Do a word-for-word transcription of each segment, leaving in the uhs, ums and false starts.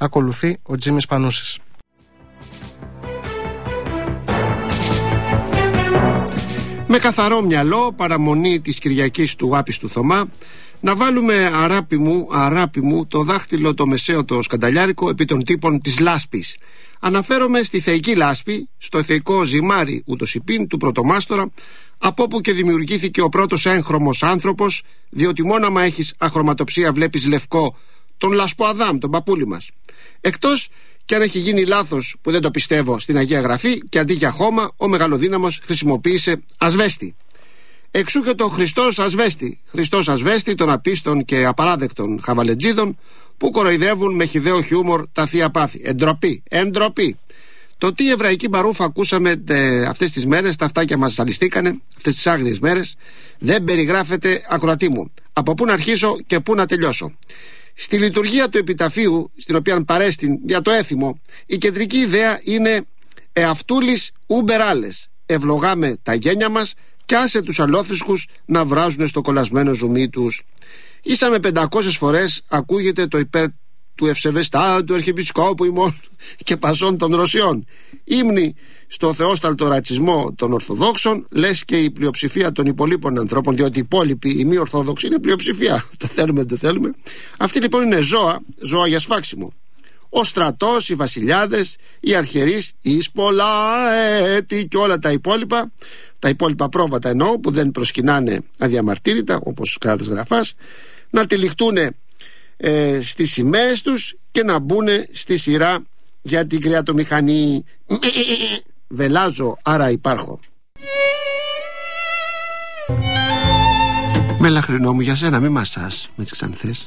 Ακολουθεί ο Τζίμις Πανούσης. Με καθαρό μυαλό, παραμονή της Κυριακής του άπιστου Θωμά, να βάλουμε αράπη μου, αράπη μου, το δάχτυλο το μεσαίο το σκανταλιάρικο επί των τύπων της λάσπης. Αναφέρομαι στη θεϊκή λάσπη, στο θεϊκό ζυμάρι ούτως υπήν του πρωτομάστορα, από όπου και δημιουργήθηκε ο πρώτος έγχρωμος άνθρωπος, διότι μόνο άμα έχεις αχρωματοψία βλέπεις λευκό τον Λασποαδάμ, τον παππούλη μας. Εκτός και αν έχει γίνει λάθος, που δεν το πιστεύω, στην Αγία Γραφή, και αντί για χώμα ο μεγαλοδύναμος χρησιμοποίησε ασβέστη. Εξού και το Χριστός ασβέστη, Χριστός ασβέστη των απίστων και απαράδεκτων χαβαλετζίδων που κοροϊδεύουν με χυδαίο χιούμορ τα θεία πάθη. Εντροπή, εντροπή. Το τι εβραϊκή μπαρούφα ακούσαμε ε, αυτές τις μέρες, τα αυτάκια μας ζαλιστήκανε, αυτές τις άγριες μέρες, δεν περιγράφεται, ακροατή μου. Από πού να αρχίσω και πού να τελειώσω. Στη λειτουργία του επιταφείου, στην οποία παρέστην για το έθιμο, η κεντρική ιδέα είναι εαυτούλης ουμπεράλες. Ευλογάμε τα γένια μας κι άσε τους αλόθρησκους να βράζουν στο κολλασμένο ζουμί τους. Ίσα με πεντακόσιες φορές ακούγεται το υπέρ του ευσεβεστά του Αρχιεπισκόπου ημών και πασών των Ρωσιών. Ύμνη στο θεόσταλτο ρατσισμό των Ορθοδόξων, λες και η πλειοψηφία των υπολείπων ανθρώπων, διότι οι υπόλοιποι, οι μη Ορθόδοξοι, είναι πλειοψηφία. Το θέλουμε, δεν το θέλουμε. Αυτοί λοιπόν είναι ζώα, ζώα για σφάξιμο. Ο στρατός, οι βασιλιάδες, οι αρχιερείς, οι σπολαέτη και όλα τα υπόλοιπα, τα υπόλοιπα πρόβατα εννοώ, που δεν προσκυνάνε αδιαμαρτύρητα, όπως κράτος γραφάς, να τυλιχτούν ε, στις σημαίες τους και να μπουν στη σειρά για την κρεατομηχανή. Βελάζω, άρα υπάρχω. Μελαχρινό μου, για σένα μη μασάς με τις ξανθές.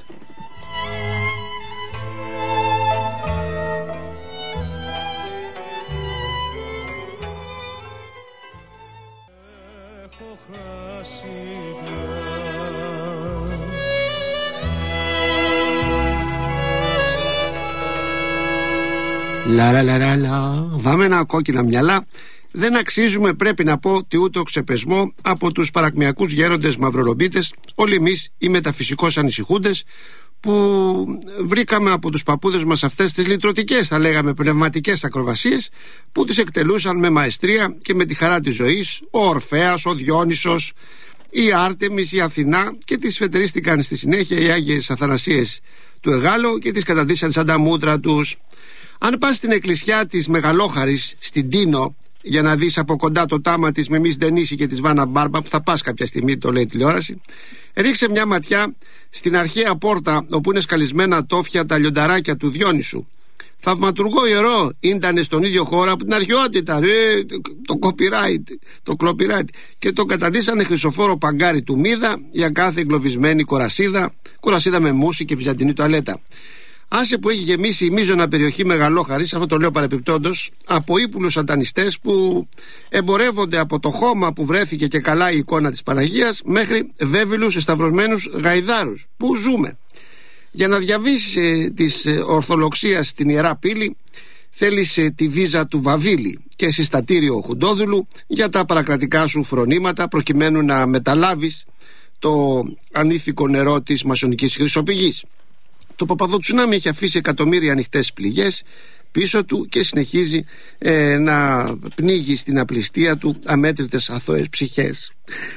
Λα λα λα λα λα. Βάμενα κόκκινα μυαλά. Δεν αξίζουμε, πρέπει να πω, τι ούτω ξεπεσμό από τους παρακμιακούς γέροντες μαυρολομπίτες, όλοι εμείς οι μεταφυσικώς ανησυχούντες, που βρήκαμε από τους παππούδες μας αυτές τις λυτρωτικές, θα λέγαμε πνευματικές ακροβασίες, που τις εκτελούσαν με μαεστρία και με τη χαρά της ζωής ο Ορφέας, ο Διόνυσος, η Άρτεμις, η Αθηνά, και τις φετερίστηκαν στη συνέχεια οι Άγιες Αθανασίες του Εγάλου και τις καταντήσαν σαν τα μούτρα τους. Αν πας στην εκκλησιά της Μεγαλόχαρης στην Τίνο για να δεις από κοντά το τάμα της Μεμής Ντενίση και της Βάνα Μπάρμπα, που θα πας κάποια στιγμή, το λέει η τηλεόραση, ρίξε μια ματιά στην αρχαία πόρτα όπου είναι σκαλισμένα τόφια τα λιονταράκια του Διόνυσου. Θαυματουργό ιερό ήταν στον ίδιο χώρο από την αρχαιότητα, ρε, το copyright, το copyright, και το καταντήσανε χρυσοφόρο παγκάρι του Μίδα για κάθε εγκλωβισμένη κορασίδα, κορασίδα με μουσι και βυζαντινή τουαλέτα. Άσε που έχει γεμίσει η μείζωνα περιοχή Μεγαλόχαρης, αυτό το λέω παρεπιπτόντως, από ύπουλους σατανιστές που εμπορεύονται από το χώμα που βρέθηκε και καλά η εικόνα της Παναγίας μέχρι βέβυλους εσταυρωμένους γαϊδάρους. Πού ζούμε? Για να διαβήσεις ε, της ε, Ορθολοξίας στην Ιερά Πύλη θέλεις ε, τη βίζα του Βαβίλη και συστατήριο Χουντόδουλου για τα παρακρατικά σου φρονήματα, προκειμένου να μεταλάβεις το ανήθικο νερό της μασονικής χρυσοπηγής. Το Παπαδοτσουνάμι έχει αφήσει εκατομμύρια ανοιχτές πληγές πίσω του και συνεχίζει ε, να πνίγει στην απληστία του αμέτρητες αθώες ψυχές.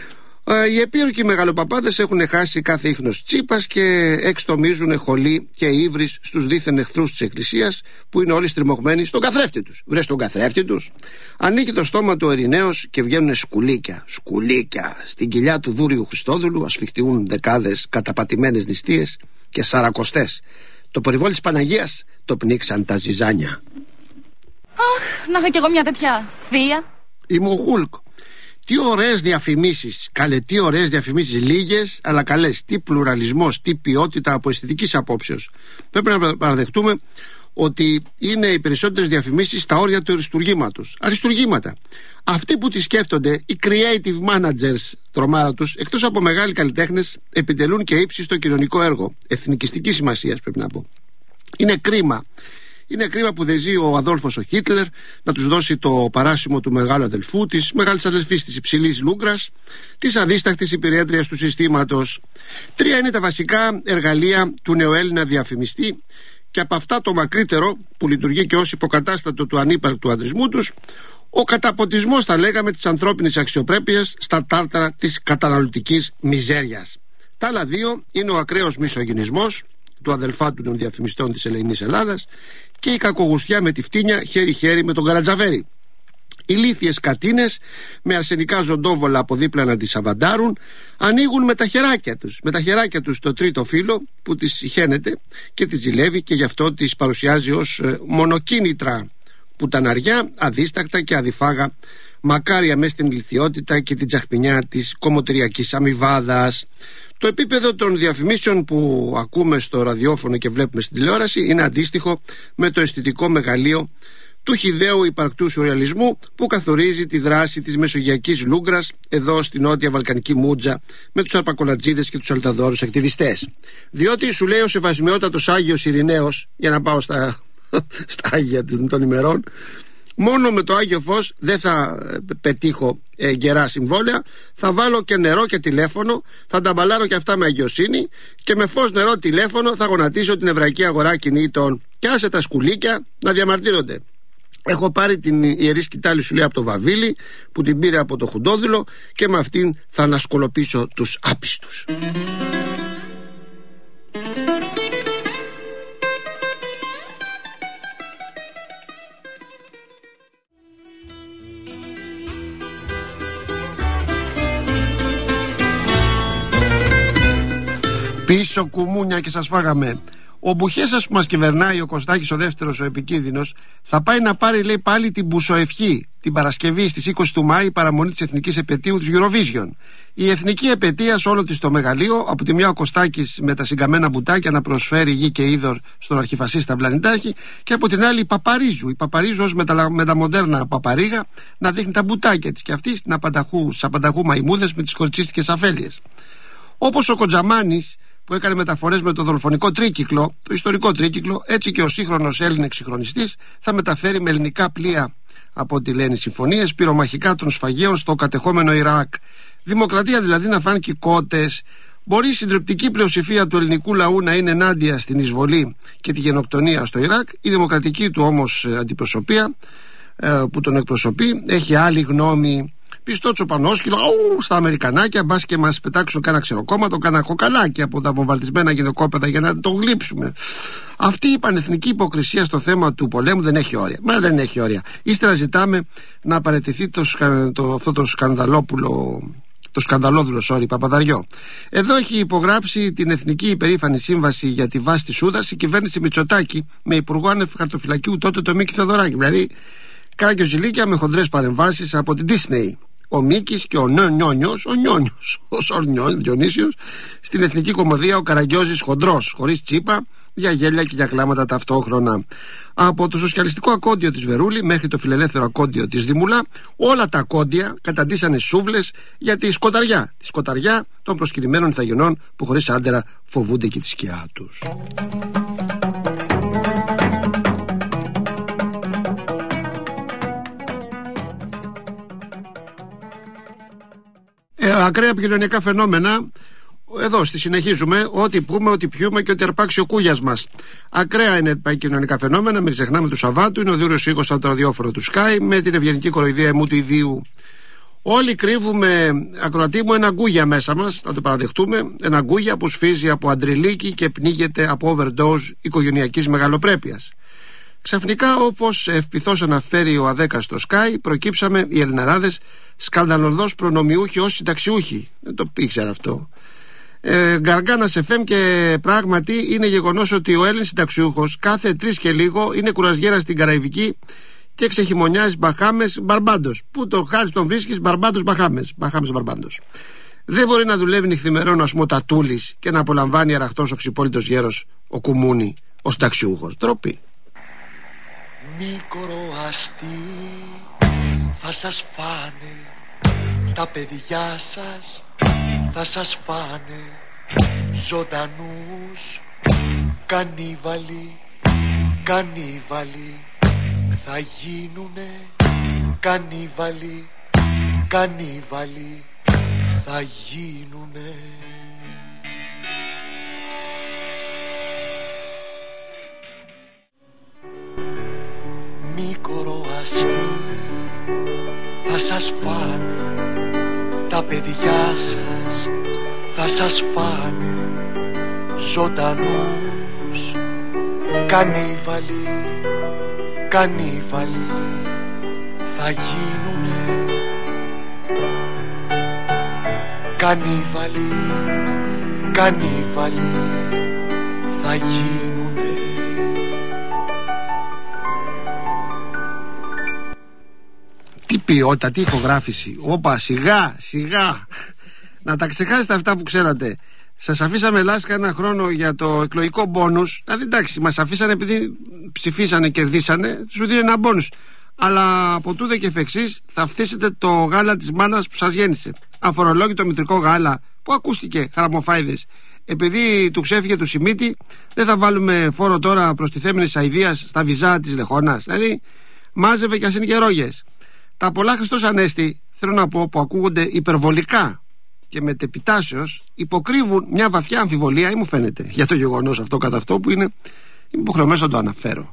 Ε, οι επίρροκοι μεγαλοπαπάδες έχουν χάσει κάθε ίχνος τσίπας και εξτομίζουν χολή και ύβρις στους δίθεν εχθρούς της Εκκλησίας, που είναι όλοι στριμωγμένοι στον καθρέφτη τους. Βρες τον καθρέφτη τους. Ανοίγει το στόμα του Ερηναίος και βγαίνουν σκουλίκια, σκουλίκια. Στην κοιλιά του Δούριου Χριστόδουλου ασφιχτιούν δεκάδες καταπατημένες νηστείες και σαρακοστές. Το περιβόλι της Παναγίας το πνίξαν τα ζυζάνια. Αχ, να είχα κι εγώ μια τέτοια θεία. Είμαι ο Χούλκ. Τι ωραίες διαφημίσεις, καλέ, τι ωραίες διαφημίσεις, λίγες αλλά καλές. Τι πλουραλισμός, τι ποιότητα από αισθητικής απόψεως. Πρέπει να παραδεχτούμε ότι είναι οι περισσότερες διαφημίσεις στα όρια του αριστουργήματος. Αριστουργήματα. Αυτοί που τις σκέφτονται, οι creative managers, τρομάρα τους, εκτός από μεγάλοι καλλιτέχνες, επιτελούν και ύψιστο κοινωνικό έργο. Εθνικιστικής σημασίας, πρέπει να πω. Είναι κρίμα. Είναι κρίμα που δεν ζει ο Αδόλφος ο Χίτλερ να τους δώσει το παράσημο του μεγάλου αδελφού, της μεγάλης αδελφής της υψηλής Λούγκρας, της αδίστακτης υπηρέτριας του συστήματος. Τρία είναι τα βασικά εργαλεία του νεοέλληνα διαφημιστή και από αυτά το μακρύτερο που λειτουργεί και ως υποκατάστατο του ανύπαρκτου αντρισμού τους, ο καταποτισμός, θα λέγαμε, της ανθρώπινης αξιοπρέπειας στα τάρταρα της καταναλωτικής μιζέριας. Τα άλλα δύο είναι ο ακραίος μισογυνισμός του αδελφάτου των διαφημιστών της Ελεηνής Ελλάδας και η κακογουστιά με τη φτύνια χέρι-χέρι με τον Καρατζαφέρη. Ηλίθιες κατίνες με αρσενικά ζωντόβολα από δίπλα να τις αβαντάρουν ανοίγουν με τα χεράκια τους με τα χεράκια τους το τρίτο φύλλο που τις συχαίνεται και τις ζηλεύει, και γι' αυτό τις παρουσιάζει ως ε, μονοκίνητρα πουταναριά, αδίστακτα και αδιφάγα, μακάρια μες στην ηλιθιότητα και την τσαχπινιά της κομμωτηριακής αμοιβάδας. Το επίπεδο των διαφημίσεων που ακούμε στο ραδιόφωνο και βλέπουμε στην τηλεόραση είναι αντίστοιχο με το αισθητικό μεγαλείο του χυδαίου υπαρκτού σουρεαλισμού που καθορίζει τη δράση της μεσογειακής Λούγκρας εδώ στη νότια βαλκανική μούτζα με τους αρπακολατζίδες και τους αλταδόρους ακτιβιστές. Διότι σου λέει ο Σεβασμιότατος Άγιος Ειρηναίος, για να πάω στα, στα Άγια των ημερών, μόνο με το Άγιο Φως δεν θα πετύχω ε, γερά συμβόλαια, θα βάλω και νερό και τηλέφωνο, θα τα μπαλάρω και αυτά με αγιοσύνη και με φως, νερό, τηλέφωνο θα γονατίσω την εβραϊκή αγορά κινήτων και άσε τα σκουλίκια να διαμαρτύρονται. Έχω πάρει την ιερή σκητάλη, σου λέει, από το Βαβίλι που την πήρε από το Χουντόδουλο και με αυτήν θα ανασκολοπίσω τους άπιστους. Πίσω κουμούνια και σας φάγαμε. Ο Μπουχέσας που μας κυβερνάει, ο Κωστάκης ο δεύτερος, ο επικίνδυνος, θα πάει να πάρει, λέει, πάλι την Μπουσοευχή την Παρασκευή στις είκοσι του Μάη, παραμονή της εθνικής επετείου της Eurovision. Η εθνική επετεία σε όλο της το μεγαλείο, από τη μια ο Κωστάκης με τα συγκαμμένα μπουτάκια να προσφέρει γη και είδωρ στον αρχιφασίστα Βλανιτάρχη, και από την άλλη η Παπαρίζου. Η Παπαρίζου ως μεταμοντέρνα παπαρίγα να δείχνει τα μπουτάκια της και αυτή στις απανταχού μαϊμούδες με τις κοριτσίστικες αφέλειες. Όπως ο Κοντζαμάνης που έκανε μεταφορές με το δολοφονικό τρίκυκλο, το ιστορικό τρίκυκλο, έτσι και ο σύγχρονος Έλληνας εξυγχρονιστής θα μεταφέρει με ελληνικά πλοία, από ό,τι λένε οι συμφωνίες, πυρομαχικά των σφαγέων στο κατεχόμενο Ιράκ. Δημοκρατία δηλαδή να φάνε και κότες. Μπορεί η συντριπτική πλειοψηφία του ελληνικού λαού να είναι ενάντια στην εισβολή και τη γενοκτονία στο Ιράκ. Η δημοκρατική του όμως αντιπροσωπεία που τον εκπροσωπεί έχει άλλη γνώμη. Πιστό τσοπανόσκυλο στα Αμερικανάκια, μπας και μας πετάξουν κάνα ξεροκόμματο, κάνα κοκαλάκι από τα βομβαρδισμένα γυναικόπαιδα για να το γλύψουμε. Αυτή η πανεθνική υποκρισία στο θέμα του πολέμου δεν έχει όρια. Μα δεν έχει όρια. Ύστερα ζητάμε να παραιτηθεί το, το, αυτό το σκανδαλόπουλο, το σκανδαλόδουλο, sorry, Παπαδαριό. Εδώ έχει υπογράψει την Εθνική Υπερήφανη Σύμβαση για τη βάση της Σούδας η κυβέρνηση Μητσοτάκη με υπουργό άνευ χαρτοφυλακίου τότε το Μίκη Θεοδωράκη. Δηλαδή, κάρακιο ζηλίκια με χοντρές παρεμβάσεις από την Disney. Ο Μίκης και ο Νιόνιος, ο Νιόνιος, ο Σορνιόν, Διονύσιος, στην Εθνική Κομμωδία ο Καραγκιόζης χοντρός, χωρίς τσίπα, για γέλια και για κλάματα ταυτόχρονα. Από το σοσιαλιστικό ακόντιο της Βερούλη μέχρι το φιλελεύθερο ακόντιο της Δημουλά, όλα τα ακόντια καταντήσανε σούβλες για τη σκοταριά, τη σκοταριά των προσκυνημένων ηθαγενών που χωρίς άντερα φοβούνται και τη σκιά τους. Ε, ακραία επικοινωνιακά φαινόμενα. Εδώ στη συνεχίζουμε. Ό,τι πούμε, ό,τι πιούμε και ό,τι αρπάξει ο κούγιας μας. Ακραία είναι τα κοινωνικά φαινόμενα. Μην ξεχνάμε του Σαββάτου. Είναι ο Δούριος Οίκος από το ραδιόφωνο του Sky με την ευγενική κοροϊδία εμού του ιδίου. Όλοι κρύβουμε, ακροατή μου, ένα γκούγια μέσα μας. Να το παραδεχτούμε. Ένα γκούγια που σφίζει από αντριλίκι και πνίγεται από overdose οικογενειακής μεγαλοπρέπειας. Ξαφνικά, όπως ευπηθώς αναφέρει ο Αδέκας στο Sky, προκύψαμε οι Ελληναράδες σκανδαλωδώς προνομιούχοι ως συνταξιούχοι. Δεν το ήξερα αυτό. Ε, Γκαργάνας εφ εμ, και πράγματι είναι γεγονός ότι ο Έλληνας συνταξιούχος κάθε τρεις και λίγο είναι κουρασγέρας στην Καραϊβική και ξεχειμονιάζει Μπαχάμες Μπαρμπάντος. Πού το χάρη τον βρίσκεις, Μπαρμπάντος Μπαχάμες. Μπαχάμες Μπαρμπάντος. Δεν μπορεί να δουλεύει νυχθημερών, ας πούμε, ο Τατούλης και να απολαμβάνει αραχτός ο ξυπόλυτος γέρος ο Κουμούνι, ο συνταξιούχος. Τροπή. Μικροαστή θα σας φάνε, τα παιδιά σας θα σας φάνε, ζωντανούς κανίβαλοι, κανίβαλοι θα γίνουνε, κανίβαλοι, κανίβαλοι θα γίνουνε. αστεί θα σας φάνε, τα παιδιά σας θα σας φάνε ζωντανούς. Κανίβαλοι, κανίβαλοι θα γίνουνε. Κανίβαλοι, κανίβαλοι θα γίνουνε. Τι ποιότητα, τι ηχογράφηση. Όπα, σιγά, σιγά. Να τα ξεχάσετε αυτά που ξέρατε. Σας αφήσαμε λάσκα ένα χρόνο για το εκλογικό μπόνους. Δηλαδή εντάξει, μας αφήσανε επειδή ψηφίσανε, κερδίσανε, σου δίνει ένα μπόνους. Αλλά από τούδε και εφεξής θα φτύσετε το γάλα της μάνας που σας γέννησε. Αφορολόγητο μητρικό γάλα που ακούστηκε χαραμοφάιδες. Επειδή του ξέφυγε του Σιμίτη, δεν θα βάλουμε φόρο τώρα προστιθέμενης αηδίας στα βυζά της Λεχώνας. Δηλαδή μάζευε κι ας είναι και ρόγες. Τα πολλά Χριστός Ανέστη, θέλω να πω, που ακούγονται υπερβολικά και μετεπιτάσεως, υποκρύβουν μια βαθιά αμφιβολία, ή μου φαίνεται, για το γεγονός αυτό καθ' αυτό που είναι, είμαι υποχρεωμένος να το αναφέρω.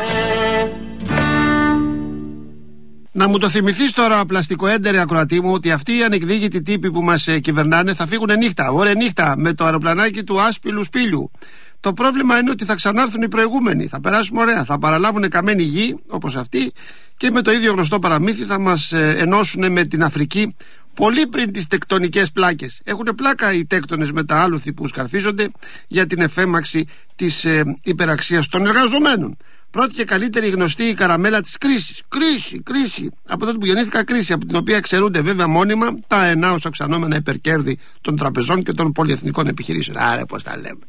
Να μου το θυμηθείς τώρα, πλαστικοέντερε ακροατή μου, ότι αυτοί οι ανεκδίκητοι τύποι που μας ε, κυβερνάνε θα φύγουν νύχτα, ωραία νύχτα, με το αεροπλανάκι του άσπυλου σπήλιου. Το πρόβλημα είναι ότι θα ξανάρθουν οι προηγούμενοι. Θα περάσουμε ωραία, θα παραλάβουν καμένη γη όπως αυτοί και με το ίδιο γνωστό παραμύθι θα μας ε, ενώσουν με την Αφρική πολύ πριν τις τεκτονικές πλάκες. Έχουν πλάκα οι τέκτονες με τα άλουθη που σκαρφίζονται για την εφέμαξη της ε, υπεραξίας των εργαζομένων. Πρώτη και καλύτερη γνωστή η καραμέλα της κρίσης. Κρίση, κρίση. Από τότε που γεννήθηκα, κρίση, από την οποία ξερούνται βέβαια μόνιμα τα ενάως αυξανόμενα υπερκέρδη των τραπεζών και των πολυεθνικών επιχειρήσεων. Άρα, πώς τα λέμε.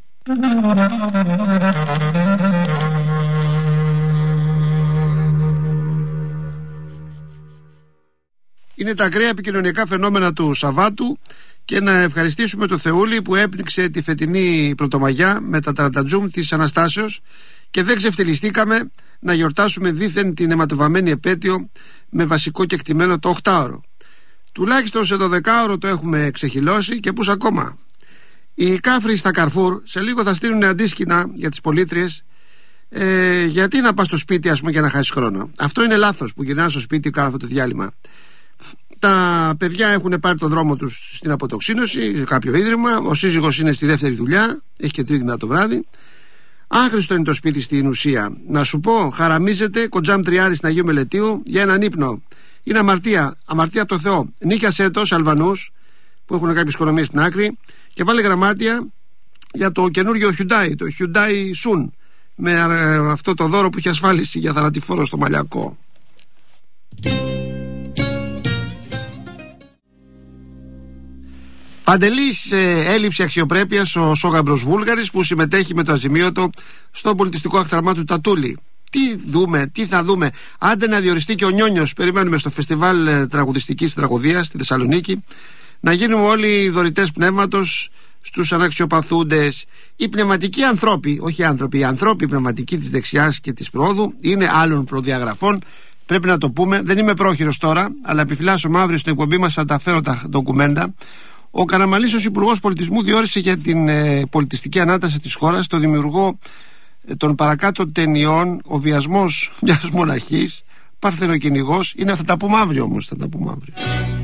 Είναι τα ακραία επικοινωνιακά φαινόμενα του Σαββάτου και να ευχαριστήσουμε το Θεούλη που έπνιξε τη φετινή Πρωτομαγιά με τα τρατατζούμ της Αναστάσεως και δεν ξεφτυλιστήκαμε να γιορτάσουμε δήθεν την αιματοβαμμένη επέτειο με βασικό κεκτημένο το οκτάωρο. Τουλάχιστον σε δωδεκάωρο το έχουμε ξεχυλώσει και πούς ακόμα. Οι κάφροι στα Καρφούρ σε λίγο θα στείλουν αντίσκηνα για τις πολίτριες. Ε, γιατί να πας στο σπίτι, ας πούμε, για να χάσεις χρόνο? Αυτό είναι λάθος που γυρνάς στο σπίτι κάνω αυτό το διάλειμμα. Τα παιδιά έχουν πάρει το δρόμο τους στην αποτοξίνωση, σε κάποιο ίδρυμα. Ο σύζυγος είναι στη δεύτερη δουλειά, έχει και τρίτη μετά το βράδυ. Άχρηστο είναι το σπίτι στην ουσία. Να σου πω, χαραμίζεται κοντζάμ τριάρι στην Αγίου Μελετίου για έναν ύπνο. Είναι αμαρτία, αμαρτία από το Θεό. Νίκιασέ το σε Αλβανούς που έχουν κάποιες οικονομίες στην άκρη και βάλε γραμμάτια για το καινούριο Hyundai, το Hyundai Sun, με ε, αυτό το δώρο που έχει ασφάλιση για θανατηφόρο στο Μαλιακό. Παντελής ε, έλλειψη αξιοπρέπειας ο Σόγαμπρος Βούλγαρης που συμμετέχει με το αζημίωτο στο πολιτιστικό αχταρμά του Τατούλη. Τι δούμε, τι θα δούμε? Άντε να διοριστεί και ο Νιόνιος. Περιμένουμε στο φεστιβάλ ε, τραγουδιστικής τραγωδίας στη Θεσσαλονίκη να γίνουμε όλοι δωρητές πνεύματος στους αναξιοπαθούντες. Οι πνευματικοί ανθρώποι, όχι οι άνθρωποι, οι ανθρώποι πνευματικοί της δεξιάς και της προόδου είναι άλλων προδιαγραφών. Πρέπει να το πούμε. Δεν είμαι πρόχειρος τώρα, αλλά επιφυλάσσομαι αύριο στην εκπομπή μας να τα φέρω τα ντοκουμέντα. Ο Καραμαλής ως Υπουργός Πολιτισμού διόρισε για την ε, πολιτιστική ανάταση της χώρας το δημιουργό ε, των παρακάτω ταινιών «Ο βιασμός μιας μοναχής», «Παρθενοκυνηγός». Είναι, θα τα πούμε αύριο όμως, θα τα πούμε αύριο.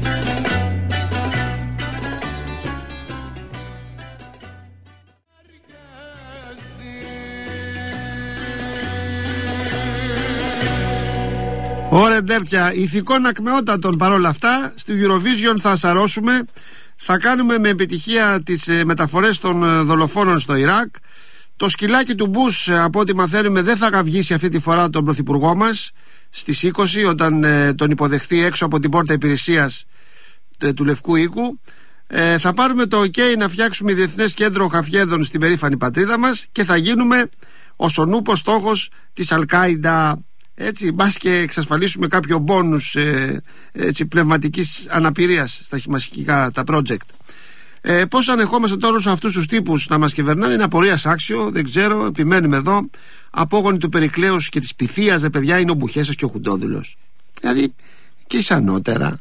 Ωραία ντέρτια, ηθικών ακμεότατων παρόλα αυτά. Στη Eurovision θα σαρώσουμε. Θα κάνουμε με επιτυχία τις ε, μεταφορές των ε, δολοφόνων στο Ιράκ. Το σκυλάκι του Μπούς, ε, από ό,τι μαθαίνουμε, δεν θα γαυγίσει αυτή τη φορά τον πρωθυπουργό μας στις είκοσι, όταν ε, τον υποδεχθεί έξω από την πόρτα υπηρεσίας ε, του Λευκού Οίκου. ε, Θα πάρουμε το ok να φτιάξουμε διεθνές κέντρο χαφιέδων στην περήφανη πατρίδα μας και θα γίνουμε ο σονούπος στόχος της Αλκάιντα. Έτσι, μπας και εξασφαλίσουμε κάποιο μπόνους ε, έτσι, πνευματικής αναπηρίας στα χειμασικά τα project. Ε, πώς ανεχόμαστε τώρα σε αυτούς τους τύπους να μας κυβερνάνε? Είναι απορίας άξιο, δεν ξέρω, επιμένουμε εδώ. Απόγονοι του Περικλέους και της Πυθίας, ρε παιδιά, είναι ο Μπουχέσας και ο Χουντόδουλος. Δηλαδή, και ισανότερα.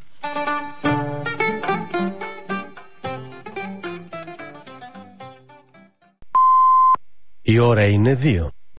Η ώρα είναι δύο.